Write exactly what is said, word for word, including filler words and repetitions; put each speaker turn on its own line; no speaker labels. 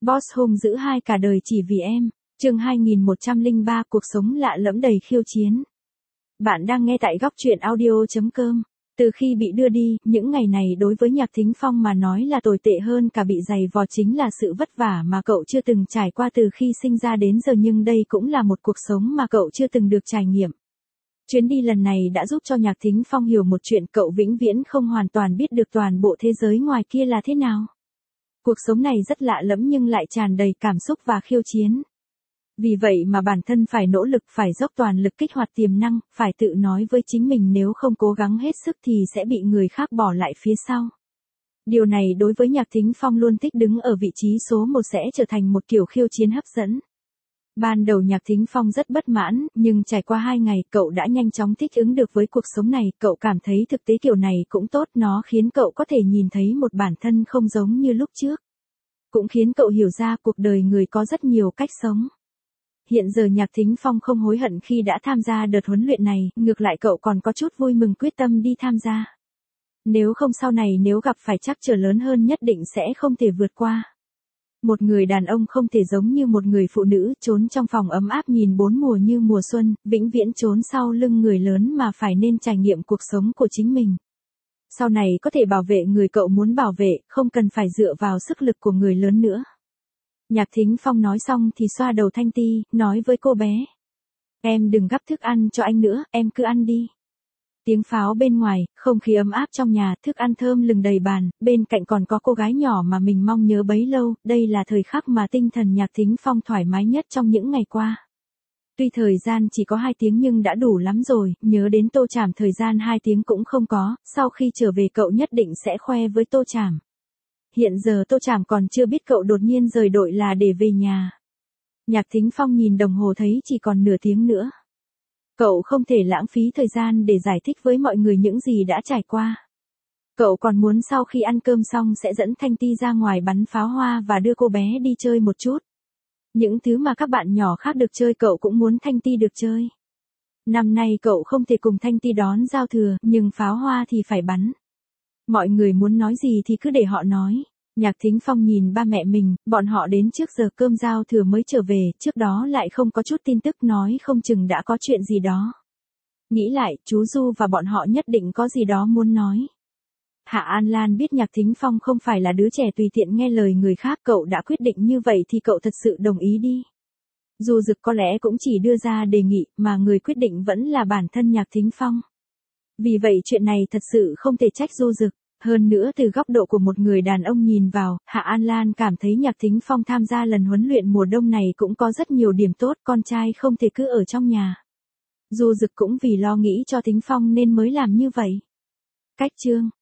Boss hung dữ hai cả đời chỉ vì em. Chương hai nghìn một trăm lẻ ba cuộc sống lạ lẫm đầy khiêu chiến. Bạn đang nghe tại góc truyện audio chấm com. Từ khi bị đưa đi, những ngày này đối với Nhạc Thính Phong mà nói là tồi tệ hơn cả bị giày vò, chính là sự vất vả mà cậu chưa từng trải qua từ khi sinh ra đến giờ, nhưng đây cũng là một cuộc sống mà cậu chưa từng được trải nghiệm. Chuyến đi lần này đã giúp cho Nhạc Thính Phong hiểu một chuyện: cậu vĩnh viễn không hoàn toàn biết được toàn bộ thế giới ngoài kia là thế nào. Cuộc sống này rất lạ lẫm nhưng lại tràn đầy cảm xúc và khiêu chiến. Vì vậy mà bản thân phải nỗ lực, phải dốc toàn lực kích hoạt tiềm năng, phải tự nói với chính mình nếu không cố gắng hết sức thì sẽ bị người khác bỏ lại phía sau. Điều này đối với Nhạc Thính Phong luôn thích đứng ở vị trí số một sẽ trở thành một kiểu khiêu chiến hấp dẫn. Ban đầu Nhạc Thính Phong rất bất mãn, nhưng trải qua hai ngày cậu đã nhanh chóng thích ứng được với cuộc sống này. Cậu cảm thấy thực tế kiểu này cũng tốt, nó khiến cậu có thể nhìn thấy một bản thân không giống như lúc trước. Cũng khiến cậu hiểu ra cuộc đời người có rất nhiều cách sống. Hiện giờ Nhạc Thính Phong không hối hận khi đã tham gia đợt huấn luyện này, ngược lại cậu còn có chút vui mừng, quyết tâm đi tham gia. Nếu không sau này nếu gặp phải trắc trở lớn hơn nhất định sẽ không thể vượt qua. Một người đàn ông không thể giống như một người phụ nữ, trốn trong phòng ấm áp nhìn bốn mùa như mùa xuân, vĩnh viễn trốn sau lưng người lớn, mà phải nên trải nghiệm cuộc sống của chính mình. Sau này có thể bảo vệ người cậu muốn bảo vệ, không cần phải dựa vào sức lực của người lớn nữa. Nhạc Thính Phong nói xong thì xoa đầu Thanh Ti, nói với cô bé: Em đừng gắp thức ăn cho anh nữa, em cứ ăn đi. Tiếng pháo bên ngoài, không khí ấm áp trong nhà, thức ăn thơm lừng đầy bàn, bên cạnh còn có cô gái nhỏ mà mình mong nhớ bấy lâu. Đây là thời khắc mà tinh thần Nhạc Thính Phong thoải mái nhất trong những ngày qua. Tuy thời gian chỉ có hai tiếng nhưng đã đủ lắm rồi. Nhớ đến Tô Trảm, thời gian hai tiếng cũng không có, sau khi trở về cậu nhất định sẽ khoe với Tô Trảm. Hiện giờ Tô Trảm còn chưa biết cậu đột nhiên rời đội là để về nhà. Nhạc Thính Phong nhìn đồng hồ thấy chỉ còn nửa tiếng nữa. Cậu không thể lãng phí thời gian để giải thích với mọi người những gì đã trải qua. Cậu còn muốn sau khi ăn cơm xong sẽ dẫn Thanh Ti ra ngoài bắn pháo hoa và đưa cô bé đi chơi một chút. Những thứ mà các bạn nhỏ khác được chơi cậu cũng muốn Thanh Ti được chơi. Năm nay cậu không thể cùng Thanh Ti đón giao thừa, nhưng pháo hoa thì phải bắn. Mọi người muốn nói gì thì cứ để họ nói. Nhạc Thính Phong nhìn ba mẹ mình, bọn họ đến trước giờ cơm giao thừa mới trở về, trước đó lại không có chút tin tức, nói không chừng đã có chuyện gì đó. Nghĩ lại, chú Du và bọn họ nhất định có gì đó muốn nói. Hạ An Lan biết Nhạc Thính Phong không phải là đứa trẻ tùy tiện nghe lời người khác, cậu đã quyết định như vậy thì cậu thật sự đồng ý đi. Du Dực có lẽ cũng chỉ đưa ra đề nghị, mà người quyết định vẫn là bản thân Nhạc Thính Phong. Vì vậy chuyện này thật sự không thể trách Du Dực. Hơn nữa từ góc độ của một người đàn ông nhìn vào, Hạ An Lan cảm thấy Nhạc Thính Phong tham gia lần huấn luyện mùa đông này cũng có rất nhiều điểm tốt, con trai không thể cứ ở trong nhà. Du Dực cũng vì lo nghĩ cho Thính Phong nên mới làm như vậy. Cách chương